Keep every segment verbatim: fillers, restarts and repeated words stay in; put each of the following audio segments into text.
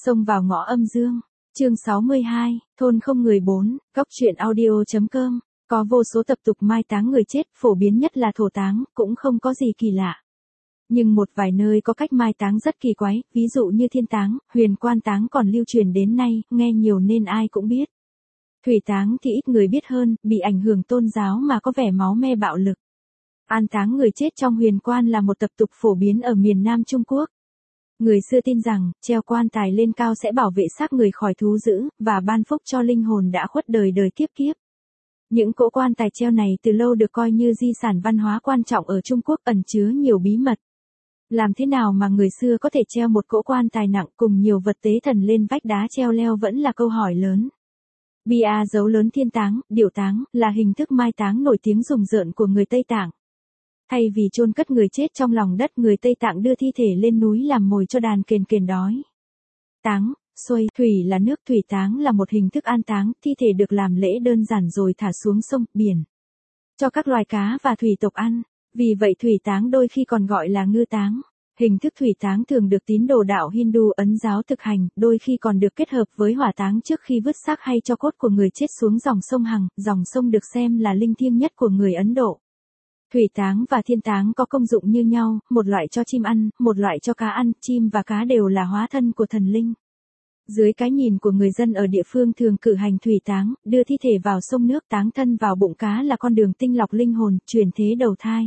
Xông vào ngõ âm dương. Chương sáu mươi hai, thôn không người bốn, góc truyện audio.com. Có vô số tập tục mai táng người chết, phổ biến nhất là thổ táng, cũng không có gì kỳ lạ. Nhưng một vài nơi có cách mai táng rất kỳ quái, ví dụ như thiên táng, huyền quan táng còn lưu truyền đến nay, nghe nhiều nên ai cũng biết. Thủy táng thì ít người biết hơn, bị ảnh hưởng tôn giáo mà có vẻ máu me bạo lực. An táng người chết trong huyền quan là một tập tục phổ biến ở miền Nam Trung Quốc. Người xưa tin rằng, treo quan tài lên cao sẽ bảo vệ xác người khỏi thú dữ, và ban phúc cho linh hồn đã khuất đời đời kiếp kiếp. Những cỗ quan tài treo này từ lâu được coi như di sản văn hóa quan trọng ở Trung Quốc, ẩn chứa nhiều bí mật. Làm thế nào mà người xưa có thể treo một cỗ quan tài nặng cùng nhiều vật tế thần lên vách đá treo leo vẫn là câu hỏi lớn. Bia dấu lớn thiên táng, điểu táng, là hình thức mai táng nổi tiếng rùng rợn của người Tây Tạng. Thay vì chôn cất người chết trong lòng đất, người Tây Tạng đưa thi thể lên núi làm mồi cho đàn kền kền đói. Táng, xuôi, thủy là nước, thủy táng là một hình thức an táng, thi thể được làm lễ đơn giản rồi thả xuống sông, biển. Cho các loài cá và thủy tộc ăn. Vì vậy thủy táng đôi khi còn gọi là ngư táng. Hình thức thủy táng thường được tín đồ đạo Hindu Ấn giáo thực hành, đôi khi còn được kết hợp với hỏa táng trước khi vứt xác hay cho cốt của người chết xuống dòng sông Hằng. Dòng sông được xem là linh thiêng nhất của người Ấn Độ. Thủy táng và thiên táng có công dụng như nhau, một loại cho chim ăn, một loại cho cá ăn, chim và cá đều là hóa thân của thần linh. Dưới cái nhìn của người dân ở địa phương thường cử hành thủy táng, đưa thi thể vào sông nước, táng thân vào bụng cá là con đường tinh lọc linh hồn, chuyển thế đầu thai.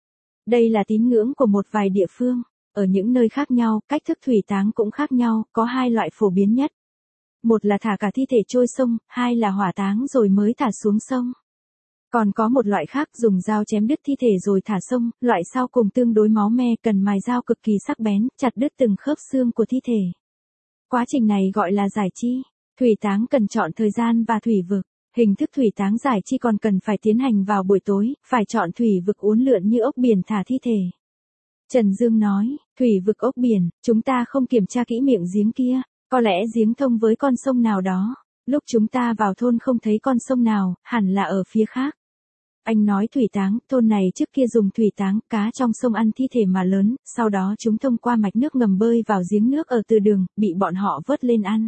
Đây là tín ngưỡng của một vài địa phương. Ở những nơi khác nhau, cách thức thủy táng cũng khác nhau, có hai loại phổ biến nhất. Một là thả cả thi thể trôi sông, hai là hỏa táng rồi mới thả xuống sông. Còn có một loại khác dùng dao chém đứt thi thể rồi thả sông, loại sau cùng tương đối máu me, cần mài dao cực kỳ sắc bén, chặt đứt từng khớp xương của thi thể. Quá trình này gọi là giải chi. Thủy táng cần chọn thời gian và thủy vực. Hình thức thủy táng giải chi còn cần phải tiến hành vào buổi tối, phải chọn thủy vực uốn lượn như ốc biển thả thi thể. Trần Dương nói, thủy vực ốc biển, chúng ta không kiểm tra kỹ miệng giếng kia, có lẽ giếng thông với con sông nào đó. Lúc chúng ta vào thôn không thấy con sông nào, hẳn là ở phía khác. Anh nói thủy táng, thôn này trước kia dùng thủy táng, cá trong sông ăn thi thể mà lớn, sau đó chúng thông qua mạch nước ngầm bơi vào giếng nước ở từ đường, bị bọn họ vớt lên ăn.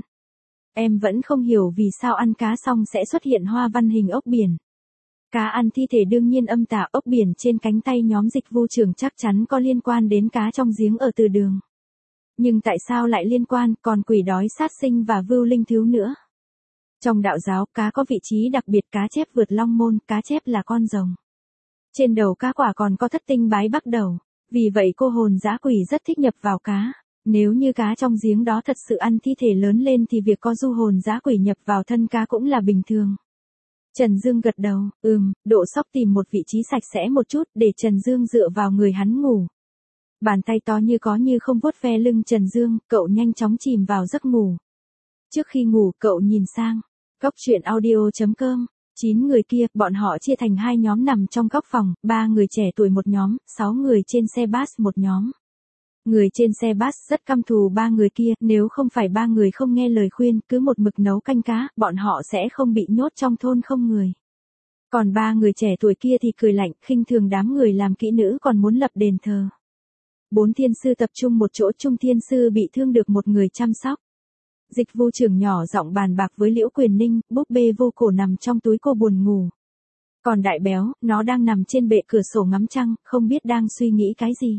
Em vẫn không hiểu vì sao ăn cá xong sẽ xuất hiện hoa văn hình ốc biển. Cá ăn thi thể đương nhiên âm tả, ốc biển trên cánh tay nhóm Dịch Vu trưởng chắc chắn có liên quan đến cá trong giếng ở từ đường. Nhưng tại sao lại liên quan, còn quỷ đói sát sinh và vưu linh thiếu nữa? Trong đạo giáo, cá có vị trí đặc biệt, cá chép vượt long môn, cá chép là con rồng. Trên đầu cá quả còn có thất tinh bái bắc đầu, vì vậy cô hồn dã quỷ rất thích nhập vào cá. Nếu như cá trong giếng đó thật sự ăn thi thể lớn lên thì việc có du hồn dã quỷ nhập vào thân cá cũng là bình thường. Trần Dương gật đầu, ừm, Độ Sóc tìm một vị trí sạch sẽ một chút để Trần Dương dựa vào người hắn ngủ. Bàn tay to như có như không vuốt ve lưng Trần Dương, cậu nhanh chóng chìm vào giấc ngủ. Trước khi ngủ, cậu nhìn sang góc truyện audio.com. Chín người kia, bọn họ chia thành hai nhóm nằm trong góc phòng, ba người trẻ tuổi một nhóm, sáu người trên xe bus một nhóm. Người trên xe bus rất căm thù ba người kia, nếu không phải ba người không nghe lời khuyên, cứ một mực nấu canh cá, bọn họ sẽ không bị nhốt trong thôn không người. Còn ba người trẻ tuổi kia thì cười lạnh, khinh thường đám người làm kỹ nữ còn muốn lập đền thờ. Bốn thiên sư tập trung một chỗ, Trung thiên sư bị thương được một người chăm sóc. Dịch Vu trưởng nhỏ giọng bàn bạc với Liễu Quyền Ninh, búp bê vô cổ nằm trong túi cô buồn ngủ. Còn đại béo, nó đang nằm trên bệ cửa sổ ngắm trăng, không biết đang suy nghĩ cái gì.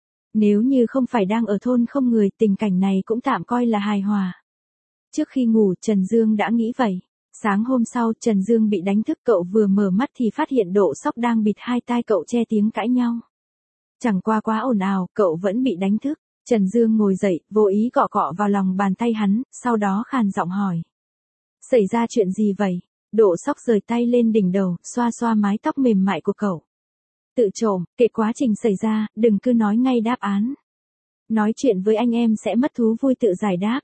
Nếu như không phải đang ở thôn không người, tình cảnh này cũng tạm coi là hài hòa. Trước khi ngủ, Trần Dương đã nghĩ vậy. Sáng hôm sau, Trần Dương bị đánh thức, cậu vừa mở mắt thì phát hiện Độ Sóc đang bịt hai tai cậu che tiếng cãi nhau. Chẳng qua quá ồn ào, cậu vẫn bị đánh thức. Trần Dương ngồi dậy, vô ý cọ cọ vào lòng bàn tay hắn, sau đó khàn giọng hỏi. Xảy ra chuyện gì vậy? Độ Sóc rời tay lên đỉnh đầu, xoa xoa mái tóc mềm mại của cậu. Tự trộm, kệ quá trình xảy ra, đừng cứ nói ngay đáp án. Nói chuyện với anh em sẽ mất thú vui, tự giải đáp.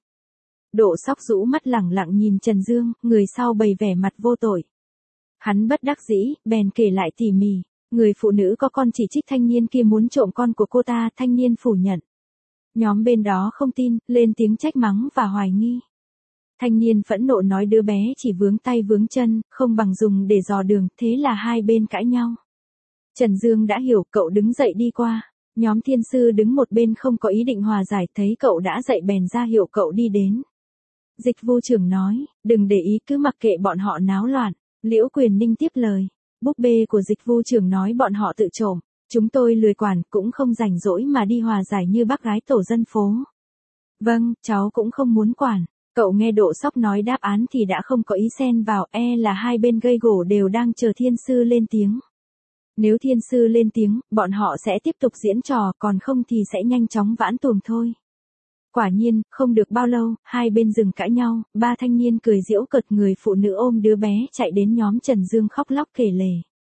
Độ Sóc rũ mắt lẳng lặng nhìn Trần Dương, người sau bày vẻ mặt vô tội. Hắn bất đắc dĩ, bèn kể lại tỉ mỉ. Người phụ nữ có con chỉ trích thanh niên kia muốn trộm con của cô ta, thanh niên phủ nhận. Nhóm bên đó không tin, lên tiếng trách mắng và hoài nghi. Thanh niên phẫn nộ nói đứa bé chỉ vướng tay vướng chân, không bằng dùng để dò đường, thế là hai bên cãi nhau. Trần Dương đã hiểu, cậu đứng dậy đi qua. Nhóm thiên sư đứng một bên không có ý định hòa giải, thấy cậu đã dậy bèn ra hiệu cậu đi đến. Dịch vụ trưởng nói, đừng để ý cứ mặc kệ bọn họ náo loạn. Liễu Quyền Ninh tiếp lời. Búp bê của dịch vụ trưởng nói bọn họ tự trộm. Chúng tôi lười quản cũng không rảnh rỗi mà đi hòa giải như bác gái tổ dân phố. Vâng, cháu cũng không muốn quản. Cậu nghe Độ Sóc nói đáp án thì đã không có ý xen vào, e là hai bên gây gổ đều đang chờ thiên sư lên tiếng. Nếu thiên sư lên tiếng, bọn họ sẽ tiếp tục diễn trò, còn không thì sẽ nhanh chóng vãn tuồng thôi. Quả nhiên, không được bao lâu, hai bên dừng cãi nhau, ba thanh niên cười giễu cợt, người phụ nữ ôm đứa bé chạy đến nhóm Trần Dương khóc lóc kể lể.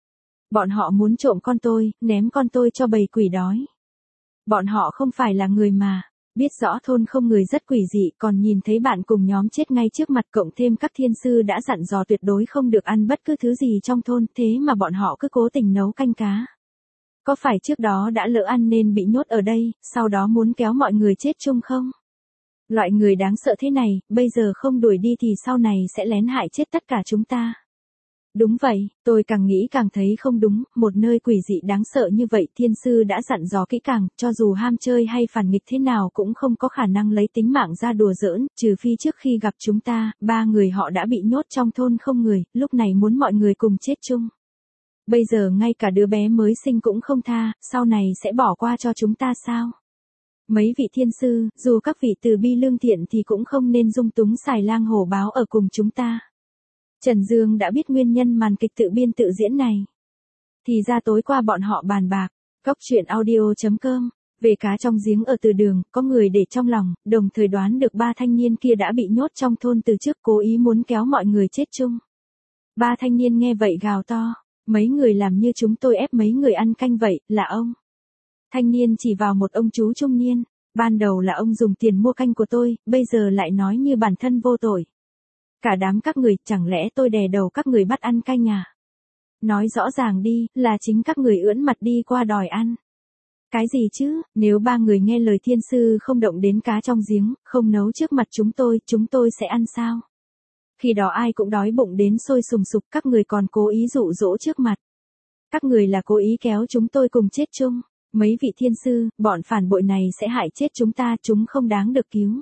Bọn họ muốn trộm con tôi, ném con tôi cho bầy quỷ đói. Bọn họ không phải là người mà. Biết rõ thôn không người rất quỷ dị, còn nhìn thấy bạn cùng nhóm chết ngay trước mặt, cộng thêm các thiên sư đã dặn dò tuyệt đối không được ăn bất cứ thứ gì trong thôn, thế mà bọn họ cứ cố tình nấu canh cá. Có phải trước đó đã lỡ ăn nên bị nhốt ở đây, sau đó muốn kéo mọi người chết chung không? Loại người đáng sợ thế này, bây giờ không đuổi đi thì sau này sẽ lén hại chết tất cả chúng ta. Đúng vậy, tôi càng nghĩ càng thấy không đúng, một nơi quỷ dị đáng sợ như vậy thiên sư đã dặn dò kỹ càng, cho dù ham chơi hay phản nghịch thế nào cũng không có khả năng lấy tính mạng ra đùa giỡn, trừ phi trước khi gặp chúng ta, ba người họ đã bị nhốt trong thôn không người, lúc này muốn mọi người cùng chết chung. Bây giờ ngay cả đứa bé mới sinh cũng không tha, sau này sẽ bỏ qua cho chúng ta sao? Mấy vị thiên sư, dù các vị từ bi lương thiện thì cũng không nên dung túng xài lang hổ báo ở cùng chúng ta. Trần Dương đã biết nguyên nhân màn kịch tự biên tự diễn này. Thì ra tối qua bọn họ bàn bạc, góc truyện audio chấm com, về cá trong giếng ở từ đường, có người để trong lòng, đồng thời đoán được ba thanh niên kia đã bị nhốt trong thôn từ trước, cố ý muốn kéo mọi người chết chung. Ba thanh niên nghe vậy gào to, mấy người làm như chúng tôi ép mấy người ăn canh vậy, là ông. Thanh niên chỉ vào một ông chú trung niên, ban đầu là ông dùng tiền mua canh của tôi, bây giờ lại nói như bản thân vô tội. Cả đám các người, chẳng lẽ tôi đè đầu các người bắt ăn canh à? Nói rõ ràng đi, là chính các người ưỡn mặt đi qua đòi ăn. Cái gì chứ, nếu ba người nghe lời thiên sư không động đến cá trong giếng, không nấu trước mặt chúng tôi, chúng tôi sẽ ăn sao? Khi đó ai cũng đói bụng đến sôi sùng sục, các người còn cố ý dụ dỗ trước mặt. Các người là cố ý kéo chúng tôi cùng chết chung. Mấy vị thiên sư, bọn phản bội này sẽ hại chết chúng ta, chúng không đáng được cứu.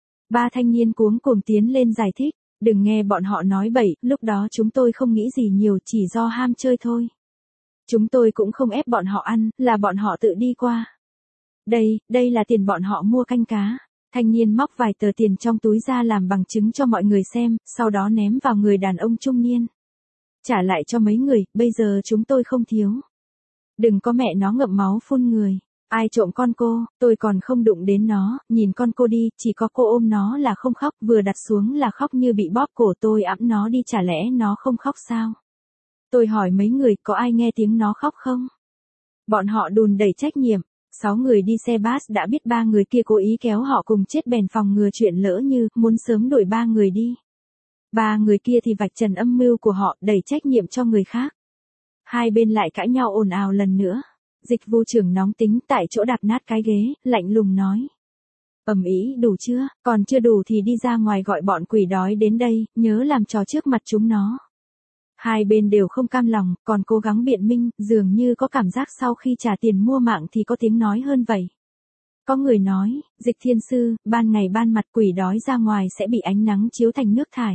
Ba thanh niên cuống cuồng tiến lên giải thích. Đừng nghe bọn họ nói bậy, lúc đó chúng tôi không nghĩ gì nhiều, chỉ do ham chơi thôi. Chúng tôi cũng không ép bọn họ ăn, là bọn họ tự đi qua. Đây, đây là tiền bọn họ mua canh cá. Thanh niên móc vài tờ tiền trong túi ra làm bằng chứng cho mọi người xem, sau đó ném vào người đàn ông trung niên. Trả lại cho mấy người, bây giờ chúng tôi không thiếu. Đừng có mẹ nó ngậm máu phun người. Ai trộm con cô, tôi còn không đụng đến nó, nhìn con cô đi, chỉ có cô ôm nó là không khóc, vừa đặt xuống là khóc như bị bóp cổ, tôi ẵm nó đi, chả lẽ nó không khóc sao? Tôi hỏi mấy người, có ai nghe tiếng nó khóc không? Bọn họ đùn đẩy trách nhiệm, sáu người đi xe bus đã biết ba người kia cố ý kéo họ cùng chết, bèn phòng ngừa chuyện lỡ như, muốn sớm đuổi ba người đi. Ba người kia thì vạch trần âm mưu của họ, đẩy trách nhiệm cho người khác. Hai bên lại cãi nhau ồn ào lần nữa. Dịch vụ trưởng nóng tính tại chỗ đạp nát cái ghế, lạnh lùng nói. Ầm ĩ đủ chưa, còn chưa đủ thì đi ra ngoài gọi bọn quỷ đói đến đây, nhớ làm trò trước mặt chúng nó. Hai bên đều không cam lòng, còn cố gắng biện minh, dường như có cảm giác sau khi trả tiền mua mạng thì có tiếng nói hơn vậy. Có người nói, Dịch thiên sư, ban ngày ban mặt quỷ đói ra ngoài sẽ bị ánh nắng chiếu thành nước thải.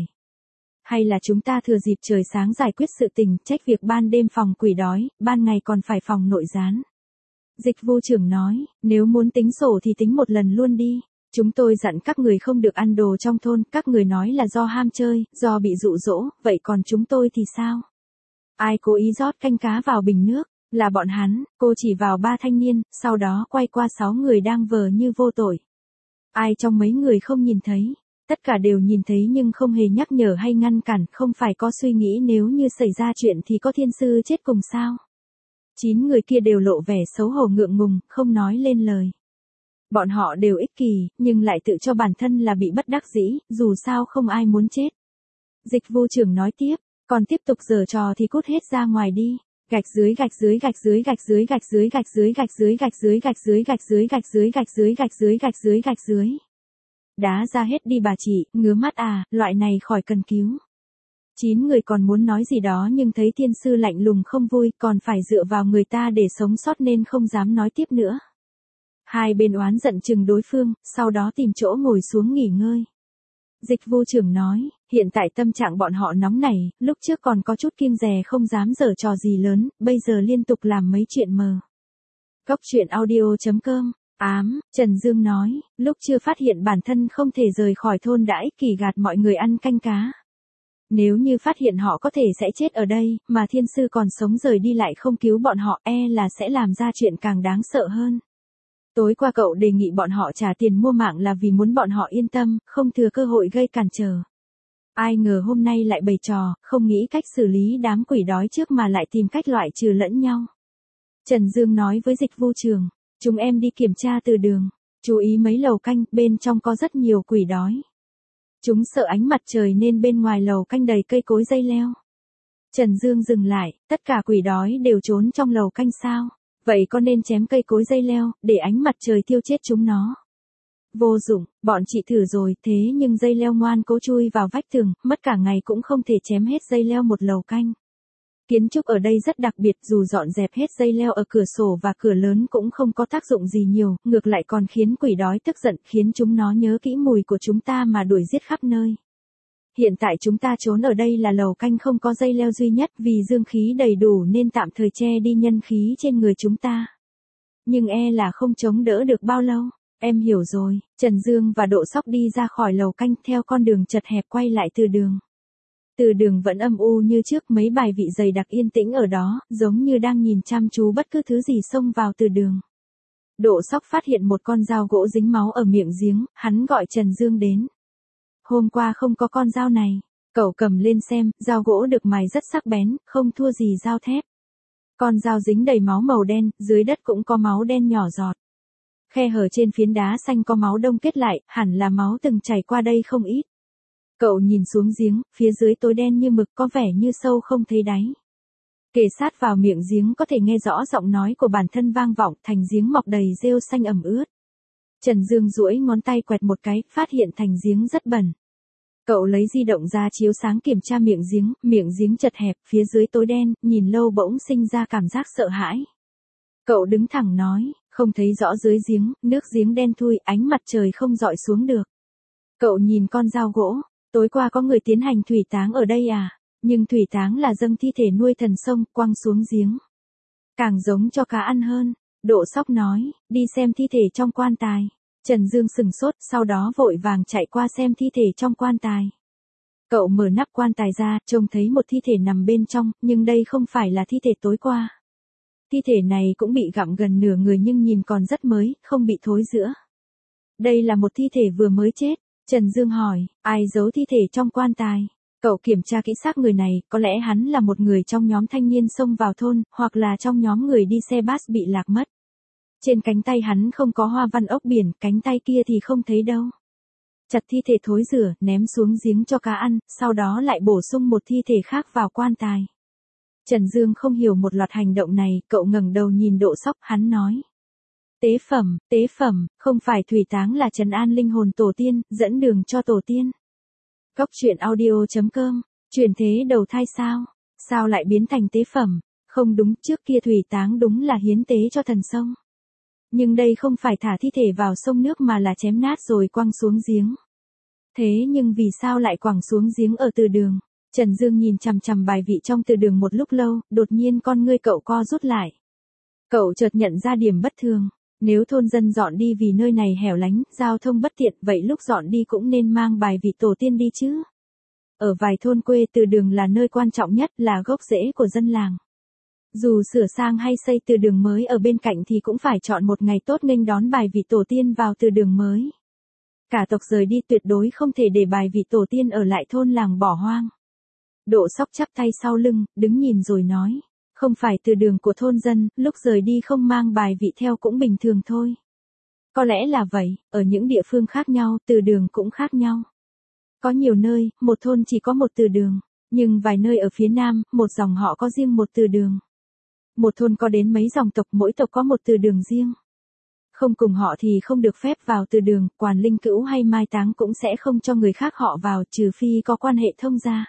Hay là chúng ta thừa dịp trời sáng giải quyết sự tình, trách việc ban đêm phòng quỷ đói, ban ngày còn phải phòng nội gián. Dịch vụ trưởng nói, nếu muốn tính sổ thì tính một lần luôn đi. Chúng tôi dặn các người không được ăn đồ trong thôn, các người nói là do ham chơi, do bị dụ dỗ, vậy còn chúng tôi thì sao? Ai cố ý rót canh cá vào bình nước, là bọn hắn, cô chỉ vào ba thanh niên, sau đó quay qua sáu người đang vờ như vô tội. Ai trong mấy người không nhìn thấy? Tất cả đều nhìn thấy nhưng không hề nhắc nhở hay ngăn cản, không phải có suy nghĩ nếu như xảy ra chuyện thì có thiên sư chết cùng sao. Chín người kia đều lộ vẻ xấu hổ ngượng ngùng, không nói lên lời. Bọn họ đều ích kỷ, nhưng lại tự cho bản thân là bị bất đắc dĩ, dù sao không ai muốn chết. Dịch vụ trưởng nói tiếp, còn tiếp tục giở trò thì cút hết ra ngoài đi. Gạch dưới gạch dưới gạch dưới gạch dưới gạch dưới gạch dưới gạch dưới gạch dưới gạch dưới gạch dưới gạch dưới gạch dưới gạch dưới gạch dưới gạch dưới. Đá ra hết đi bà chị, ngứa mắt à, loại này khỏi cần cứu. Chín người còn muốn nói gì đó nhưng thấy thiên sư lạnh lùng không vui, còn phải dựa vào người ta để sống sót nên không dám nói tiếp nữa. Hai bên oán giận chừng đối phương, sau đó tìm chỗ ngồi xuống nghỉ ngơi. Dịch vụ trưởng nói, hiện tại tâm trạng bọn họ nóng nảy, lúc trước còn có chút kiêng dè không dám giở trò gì lớn, bây giờ liên tục làm mấy chuyện mờ. Góc truyện audio.com, ám, Trần Dương nói, lúc chưa phát hiện bản thân không thể rời khỏi thôn đã ích kỷ gạt mọi người ăn canh cá. Nếu như phát hiện họ có thể sẽ chết ở đây, mà thiên sư còn sống rời đi lại không cứu bọn họ, e là sẽ làm ra chuyện càng đáng sợ hơn. Tối qua cậu đề nghị bọn họ trả tiền mua mạng là vì muốn bọn họ yên tâm, không thừa cơ hội gây cản trở. Ai ngờ hôm nay lại bày trò, không nghĩ cách xử lý đám quỷ đói trước mà lại tìm cách loại trừ lẫn nhau. Trần Dương nói với dịch vụ trưởng, chúng em đi kiểm tra từ đường, chú ý mấy lầu canh, bên trong có rất nhiều quỷ đói. Chúng sợ ánh mặt trời nên bên ngoài lầu canh đầy cây cối dây leo. Trần Dương dừng lại, tất cả quỷ đói đều trốn trong lầu canh sao? Vậy có nên chém cây cối dây leo, để ánh mặt trời tiêu chết chúng nó? Vô dụng, bọn chị thử rồi, thế nhưng dây leo ngoan cố chui vào vách tường, mất cả ngày cũng không thể chém hết dây leo một lầu canh. Kiến trúc ở đây rất đặc biệt, dù dọn dẹp hết dây leo ở cửa sổ và cửa lớn cũng không có tác dụng gì nhiều, ngược lại còn khiến quỷ đói tức giận, khiến chúng nó nhớ kỹ mùi của chúng ta mà đuổi giết khắp nơi. Hiện tại chúng ta trốn ở đây là lầu canh không có dây leo duy nhất, vì dương khí đầy đủ nên tạm thời che đi nhân khí trên người chúng ta. Nhưng e là không chống đỡ được bao lâu. Em hiểu rồi. Trần Dương và Độ Sóc đi ra khỏi lầu canh theo con đường chật hẹp quay lại từ đường. Từ đường vẫn âm u như trước, mấy bài vị dày đặc yên tĩnh ở đó, giống như đang nhìn chăm chú bất cứ thứ gì xông vào từ đường. Độ Sóc phát hiện một con dao gỗ dính máu ở miệng giếng, hắn gọi Trần Dương đến. Hôm qua không có con dao này, cậu cầm lên xem, dao gỗ được mài rất sắc bén, không thua gì dao thép. Con dao dính đầy máu màu đen, dưới đất cũng có máu đen nhỏ giọt. Khe hở trên phiến đá xanh có máu đông kết lại, hẳn là máu từng chảy qua đây không ít. Cậu nhìn xuống giếng, phía dưới tối đen như mực, có vẻ như sâu không thấy đáy. Kề sát vào miệng giếng có thể nghe rõ giọng nói của bản thân vang vọng, thành giếng mọc đầy rêu xanh ẩm ướt. Trần Dương duỗi ngón tay quẹt một cái, phát hiện thành giếng rất bẩn. Cậu lấy di động ra chiếu sáng kiểm tra miệng giếng, miệng giếng chật hẹp, phía dưới tối đen, nhìn lâu bỗng sinh ra cảm giác sợ hãi. Cậu đứng thẳng nói, không thấy rõ dưới giếng, nước giếng đen thui, ánh mặt trời không dọi xuống được. Cậu nhìn con dao gỗ, tối qua có người tiến hành thủy táng ở đây à? Nhưng thủy táng là dâng thi thể nuôi thần sông, quăng xuống giếng. Càng giống cho cá ăn hơn. Độ Sóc nói, đi xem thi thể trong quan tài. Trần Dương sừng sốt, sau đó vội vàng chạy qua xem thi thể trong quan tài. Cậu mở nắp quan tài ra, trông thấy một thi thể nằm bên trong, nhưng đây không phải là thi thể tối qua. Thi thể này cũng bị gặm gần nửa người nhưng nhìn còn rất mới, không bị thối rữa. Đây là một thi thể vừa mới chết. Trần Dương hỏi, ai giấu thi thể trong quan tài? Cậu kiểm tra kỹ xác người này, có lẽ hắn là một người trong nhóm thanh niên xông vào thôn, hoặc là trong nhóm người đi xe bus bị lạc mất. Trên cánh tay hắn không có hoa văn ốc biển, cánh tay kia thì không thấy đâu. Chặt thi thể thối rửa, ném xuống giếng cho cá ăn, sau đó lại bổ sung một thi thể khác vào quan tài. Trần Dương không hiểu một loạt hành động này, cậu ngẩng đầu nhìn Độ Sóc, hắn nói. Tế phẩm, tế phẩm, không phải thủy táng là trấn an linh hồn tổ tiên, dẫn đường cho tổ tiên. Góc truyện audio.com, truyền thế đầu thai sao? Sao lại biến thành tế phẩm? Không đúng, trước kia thủy táng đúng là hiến tế cho thần sông. Nhưng đây không phải thả thi thể vào sông nước mà là chém nát rồi quăng xuống giếng. Thế nhưng vì sao lại quẳng xuống giếng ở từ đường? Trần Dương nhìn chằm chằm bài vị trong từ đường một lúc lâu, đột nhiên con ngươi cậu co rút lại. Cậu chợt nhận ra điểm bất thường. Nếu thôn dân dọn đi vì nơi này hẻo lánh, giao thông bất tiện, vậy lúc dọn đi cũng nên mang bài vị tổ tiên đi chứ. Ở vài thôn quê từ đường là nơi quan trọng nhất, là gốc rễ của dân làng. Dù sửa sang hay xây từ đường mới ở bên cạnh thì cũng phải chọn một ngày tốt nghênh đón bài vị tổ tiên vào từ đường mới. Cả tộc rời đi tuyệt đối không thể để bài vị tổ tiên ở lại thôn làng bỏ hoang. Độ Sóc chắp tay sau lưng, đứng nhìn rồi nói. Không phải từ đường của thôn dân, lúc rời đi không mang bài vị theo cũng bình thường thôi. Có lẽ là vậy, ở những địa phương khác nhau, từ đường cũng khác nhau. Có nhiều nơi, một thôn chỉ có một từ đường, nhưng vài nơi ở phía Nam, một dòng họ có riêng một từ đường. Một thôn có đến mấy dòng tộc, mỗi tộc có một từ đường riêng. Không cùng họ thì không được phép vào từ đường, quản linh cữu hay mai táng cũng sẽ không cho người khác họ vào, trừ phi có quan hệ thông gia.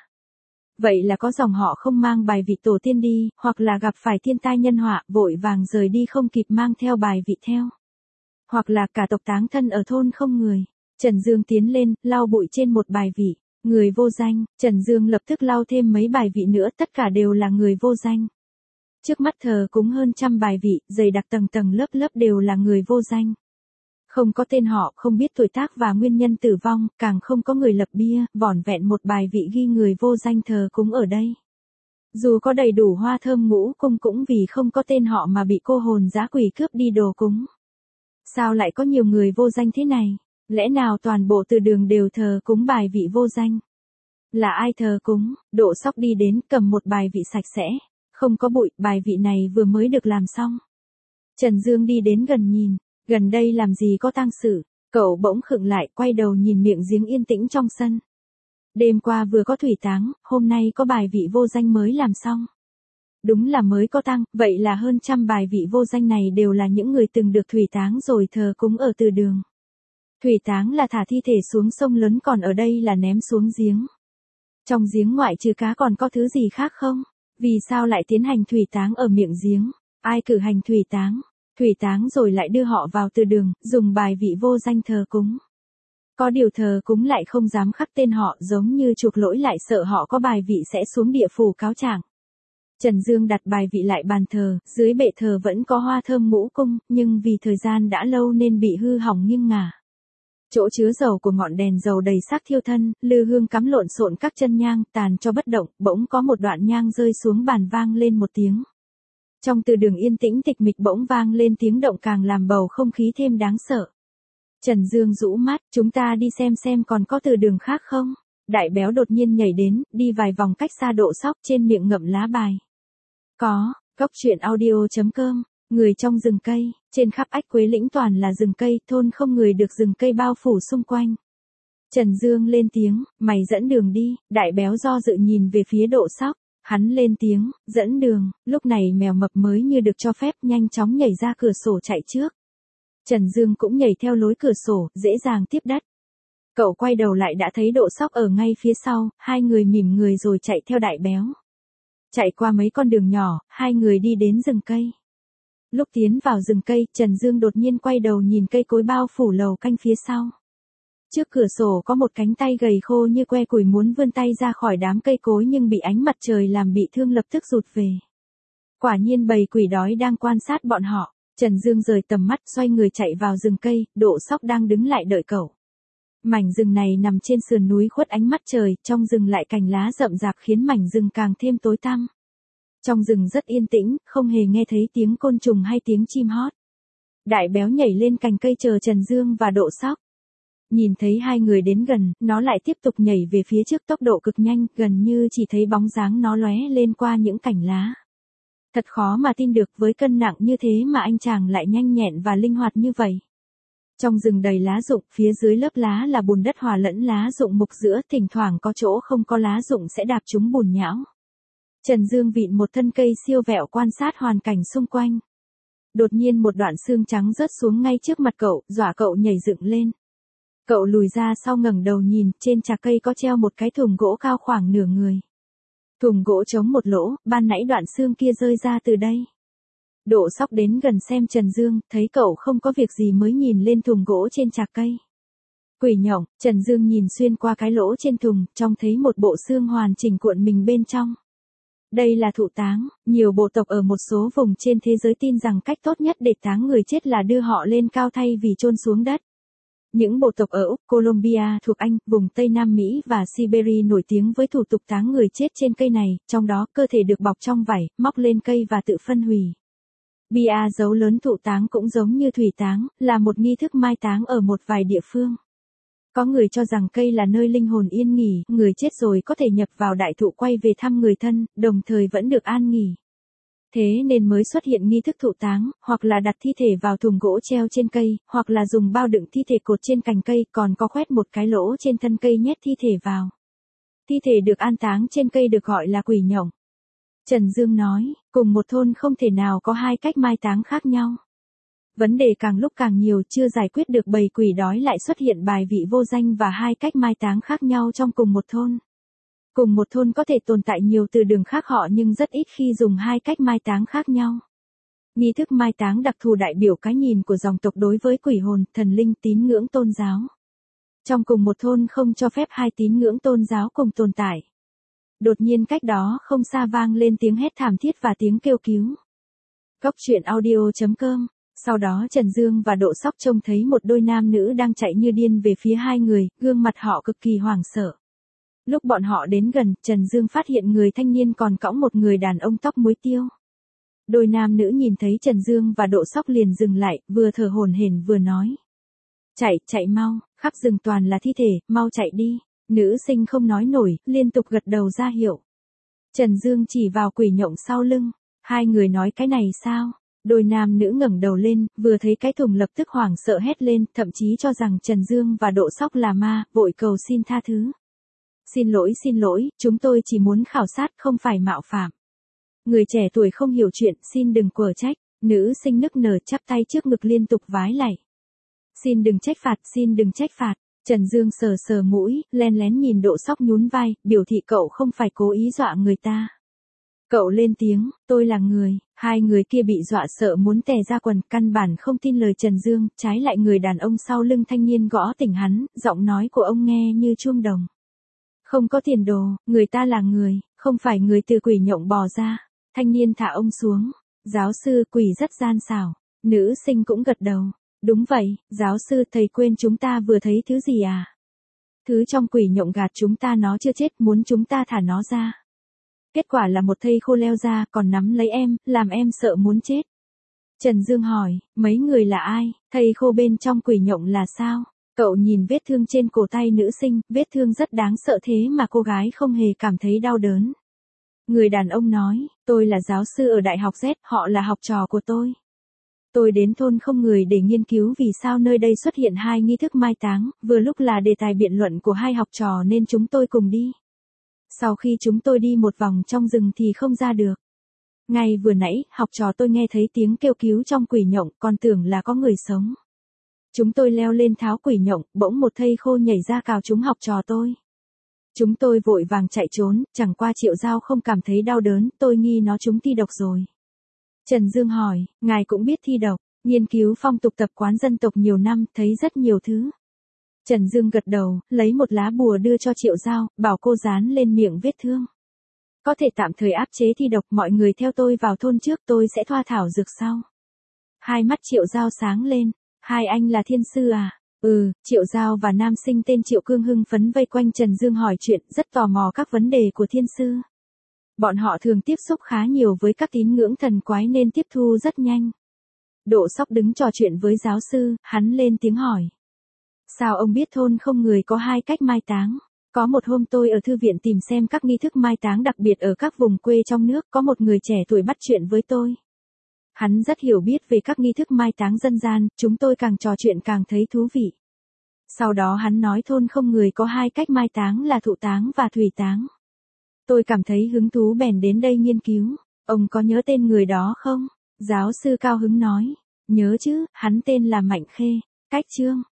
Vậy là có dòng họ không mang bài vị tổ tiên đi, hoặc là gặp phải thiên tai nhân họa, vội vàng rời đi không kịp mang theo bài vị theo. Hoặc là cả tộc táng thân ở thôn không người. Trần Dương tiến lên, lau bụi trên một bài vị. Người vô danh, Trần Dương lập tức lau thêm mấy bài vị nữa, tất cả đều là người vô danh. Trước mắt thờ cúng hơn trăm bài vị, dày đặc tầng tầng lớp lớp đều là người vô danh. Không có tên họ, không biết tuổi tác và nguyên nhân tử vong, càng không có người lập bia, vỏn vẹn một bài vị ghi người vô danh thờ cúng ở đây. Dù có đầy đủ hoa thơm ngũ cung cũng vì không có tên họ mà bị cô hồn dã quỷ cướp đi đồ cúng. Sao lại có nhiều người vô danh thế này? Lẽ nào toàn bộ từ đường đều thờ cúng bài vị vô danh? Là ai thờ cúng? Độ Sóc đi đến, cầm một bài vị sạch sẽ, không có bụi, bài vị này vừa mới được làm xong. Trần Dương đi đến gần nhìn, gần đây làm gì có tang sự, cậu bỗng khựng lại, quay đầu nhìn miệng giếng yên tĩnh trong sân. Đêm qua vừa có thủy táng, hôm nay có bài vị vô danh mới làm xong. Đúng là mới có tang, vậy là hơn trăm bài vị vô danh này đều là những người từng được thủy táng rồi thờ cúng ở từ đường. Thủy táng là thả thi thể xuống sông lớn, còn ở đây là ném xuống giếng. Trong giếng ngoại trừ cá còn có thứ gì khác không? Vì sao lại tiến hành thủy táng ở miệng giếng? Ai cử hành thủy táng? Thủy táng rồi lại đưa họ vào từ đường, dùng bài vị vô danh thờ cúng. Có điều thờ cúng lại không dám khắc tên họ, giống như chuộc lỗi, lại sợ họ có bài vị sẽ xuống địa phủ cáo trạng. Trần Dương đặt bài vị lại bàn thờ, dưới bệ thờ vẫn có hoa thơm ngũ cung, nhưng vì thời gian đã lâu nên bị hư hỏng nghiêng ngả. Chỗ chứa dầu của ngọn đèn dầu đầy sắc thiêu thân, lư hương cắm lộn xộn các chân nhang, tàn cho bất động, bỗng có một đoạn nhang rơi xuống bàn, vang lên một tiếng. Trong từ đường yên tĩnh tịch mịch bỗng vang lên tiếng động, càng làm bầu không khí thêm đáng sợ. Trần Dương rũ mắt, chúng ta đi xem xem còn có từ đường khác không? Đại béo đột nhiên nhảy đến, đi vài vòng cách xa Độ Sóc, trên miệng ngậm lá bài. Có, Cốc truyện audio chấm com, người trong rừng cây, trên khắp Ách Quế lĩnh toàn là rừng cây, thôn không người được rừng cây bao phủ xung quanh. Trần Dương lên tiếng, mày dẫn đường đi, đại béo do dự nhìn về phía Độ Sóc, hắn lên tiếng, dẫn đường, lúc này mèo mập mới như được cho phép nhanh chóng nhảy ra cửa sổ chạy trước. Trần Dương cũng nhảy theo lối cửa sổ, dễ dàng tiếp đất. Cậu quay đầu lại đã thấy Độ Sóc ở ngay phía sau, hai người mỉm người rồi chạy theo đại béo. Chạy qua mấy con đường nhỏ, hai người đi đến rừng cây. Lúc tiến vào rừng cây, Trần Dương đột nhiên quay đầu nhìn cây cối bao phủ lầu canh phía sau. Trước cửa sổ có một cánh tay gầy khô như que củi muốn vươn tay ra khỏi đám cây cối nhưng bị ánh mặt trời làm bị thương, lập tức rụt về. Quả nhiên bầy quỷ đói đang quan sát bọn họ. Trần Dương rời tầm mắt, xoay người chạy vào rừng cây, Độ Sóc đang đứng lại đợi cậu. Mảnh rừng này nằm trên sườn núi khuất ánh mắt trời, trong rừng lại cành lá rậm rạp khiến mảnh rừng càng thêm tối tăm. Trong rừng rất yên tĩnh, không hề nghe thấy tiếng côn trùng hay tiếng chim hót. Đại béo nhảy lên cành cây chờ Trần Dương và Độ Sóc. Nhìn thấy hai người đến gần, nó lại tiếp tục nhảy về phía trước tốc độ cực nhanh, gần như chỉ thấy bóng dáng nó lóe lên qua những cành lá. Thật khó mà tin được, với cân nặng như thế mà anh chàng lại nhanh nhẹn và linh hoạt như vậy. Trong rừng đầy lá rụng, phía dưới lớp lá là bùn đất hòa lẫn lá rụng mục giữa, thỉnh thoảng có chỗ không có lá rụng sẽ đạp trúng bùn nhão. Trần Dương vịn một thân cây siêu vẹo quan sát hoàn cảnh xung quanh. Đột nhiên một đoạn xương trắng rớt xuống ngay trước mặt cậu, dọa cậu nhảy dựng lên. Cậu lùi ra sau ngẩng đầu nhìn, trên chạc cây có treo một cái thùng gỗ cao khoảng nửa người. Thùng gỗ trống một lỗ, ban nãy đoạn xương kia rơi ra từ đây. Độ Sóc đến gần xem Trần Dương, thấy cậu không có việc gì mới nhìn lên thùng gỗ trên chạc cây. Quỷ nhộng, Trần Dương nhìn xuyên qua cái lỗ trên thùng, trông thấy một bộ xương hoàn chỉnh cuộn mình bên trong. Đây là thụ táng, nhiều bộ tộc ở một số vùng trên thế giới tin rằng cách tốt nhất để táng người chết là đưa họ lên cao thay vì chôn xuống đất. Những bộ tộc ở Úc, Colombia thuộc Anh, vùng Tây Nam Mỹ và Siberia nổi tiếng với thủ tục táng người chết trên cây này, trong đó cơ thể được bọc trong vải, móc lên cây và tự phân hủy. Bia dấu lớn thụ táng cũng giống như thủy táng, là một nghi thức mai táng ở một vài địa phương. Có người cho rằng cây là nơi linh hồn yên nghỉ, người chết rồi có thể nhập vào đại thụ quay về thăm người thân, đồng thời vẫn được an nghỉ. Thế nên mới xuất hiện nghi thức thụ táng, hoặc là đặt thi thể vào thùng gỗ treo trên cây, hoặc là dùng bao đựng thi thể cột trên cành cây, còn có khoét một cái lỗ trên thân cây nhét thi thể vào. Thi thể được an táng trên cây được gọi là quỷ nhộng. Trần Dương nói, cùng một thôn không thể nào có hai cách mai táng khác nhau. Vấn đề càng lúc càng nhiều, chưa giải quyết được bầy quỷ đói lại xuất hiện bài vị vô danh và hai cách mai táng khác nhau trong cùng một thôn. Cùng một thôn có thể tồn tại nhiều từ đường khác họ nhưng rất ít khi dùng hai cách mai táng khác nhau. Nghi thức mai táng đặc thù đại biểu cái nhìn của dòng tộc đối với quỷ hồn, thần linh, tín ngưỡng tôn giáo. Trong cùng một thôn không cho phép hai tín ngưỡng tôn giáo cùng tồn tại. Đột nhiên cách đó không xa vang lên tiếng hét thảm thiết và tiếng kêu cứu. Góc truyện audio chấm com. Sau đó Trần Dương và Độ Sóc trông thấy một đôi nam nữ đang chạy như điên về phía hai người, gương mặt họ cực kỳ hoảng sợ. Lúc bọn họ đến gần, Trần Dương phát hiện người thanh niên còn cõng một người đàn ông tóc muối tiêu. Đôi nam nữ nhìn thấy Trần Dương và Độ Sóc liền dừng lại, vừa thở hổn hển vừa nói. Chạy, chạy mau, khắp rừng toàn là thi thể, mau chạy đi. Nữ sinh không nói nổi, liên tục gật đầu ra hiệu. Trần Dương chỉ vào quỷ nhộng sau lưng. Hai người nói cái này sao? Đôi nam nữ ngẩng đầu lên, vừa thấy cái thùng lập tức hoảng sợ hét lên, thậm chí cho rằng Trần Dương và Độ Sóc là ma, vội cầu xin tha thứ. Xin lỗi xin lỗi, chúng tôi chỉ muốn khảo sát không phải mạo phạm. Người trẻ tuổi không hiểu chuyện, xin đừng quở trách. Nữ sinh nức nở chắp tay trước ngực liên tục vái lạy. Xin đừng trách phạt, xin đừng trách phạt. Trần Dương sờ sờ mũi, len lén nhìn Độ Sóc nhún vai, biểu thị cậu không phải cố ý dọa người ta. Cậu lên tiếng, tôi là người. Hai người kia bị dọa sợ muốn tè ra quần, căn bản không tin lời Trần Dương, trái lại người đàn ông sau lưng thanh niên gõ tỉnh hắn, giọng nói của ông nghe như chuông đồng. Không có tiền đồ, người ta là người, không phải người từ quỷ nhộng bò ra. Thanh niên thả ông xuống. Giáo sư, quỷ rất gian xảo. Nữ sinh cũng gật đầu. Đúng vậy, giáo sư, thầy quên chúng ta vừa thấy thứ gì à? Thứ trong quỷ nhộng gạt chúng ta nó chưa chết, muốn chúng ta thả nó ra. Kết quả là một thây khô leo ra, còn nắm lấy em, làm em sợ muốn chết. Trần Dương hỏi, mấy người là ai, thây khô bên trong quỷ nhộng là sao? Cậu nhìn vết thương trên cổ tay nữ sinh, vết thương rất đáng sợ thế mà cô gái không hề cảm thấy đau đớn. Người đàn ông nói, tôi là giáo sư ở Đại học Z, họ là học trò của tôi. Tôi đến thôn không người để nghiên cứu vì sao nơi đây xuất hiện hai nghi thức mai táng, vừa lúc là đề tài biện luận của hai học trò nên chúng tôi cùng đi. Sau khi chúng tôi đi một vòng trong rừng thì không ra được. Ngay vừa nãy, học trò tôi nghe thấy tiếng kêu cứu trong quỷ nhộng, còn tưởng là có người sống. Chúng tôi leo lên tháo quỷ nhộng, bỗng một thây khô nhảy ra cào trúng học trò tôi. Chúng tôi vội vàng chạy trốn, chẳng qua Triệu Giao không cảm thấy đau đớn, tôi nghi nó trúng thi độc rồi. Trần Dương hỏi, ngài cũng biết thi độc, nghiên cứu phong tục tập quán dân tộc nhiều năm, thấy rất nhiều thứ. Trần Dương gật đầu, lấy một lá bùa đưa cho Triệu Giao, bảo cô dán lên miệng vết thương. Có thể tạm thời áp chế thi độc, mọi người theo tôi vào thôn trước, tôi sẽ thoa thảo dược sau. Hai mắt Triệu Giao sáng lên, hai anh là thiên sư à? Ừ, Triệu Giao và nam sinh tên Triệu Cương hưng phấn vây quanh Trần Dương hỏi chuyện, rất tò mò các vấn đề của thiên sư. Bọn họ thường tiếp xúc khá nhiều với các tín ngưỡng thần quái nên tiếp thu rất nhanh. Độ Sóc đứng trò chuyện với giáo sư, hắn lên tiếng hỏi. Sao ông biết thôn không người có hai cách mai táng? Có một hôm tôi ở thư viện tìm xem các nghi thức mai táng đặc biệt ở các vùng quê trong nước, có một người trẻ tuổi bắt chuyện với tôi. Hắn rất hiểu biết về các nghi thức mai táng dân gian, chúng tôi càng trò chuyện càng thấy thú vị. Sau đó hắn nói thôn không người có hai cách mai táng là thụ táng và thủy táng. Tôi cảm thấy hứng thú bèn đến đây nghiên cứu. Ông có nhớ tên người đó không? Giáo sư cao hứng nói. Nhớ chứ, hắn tên là Mạnh Khê. Cách chương.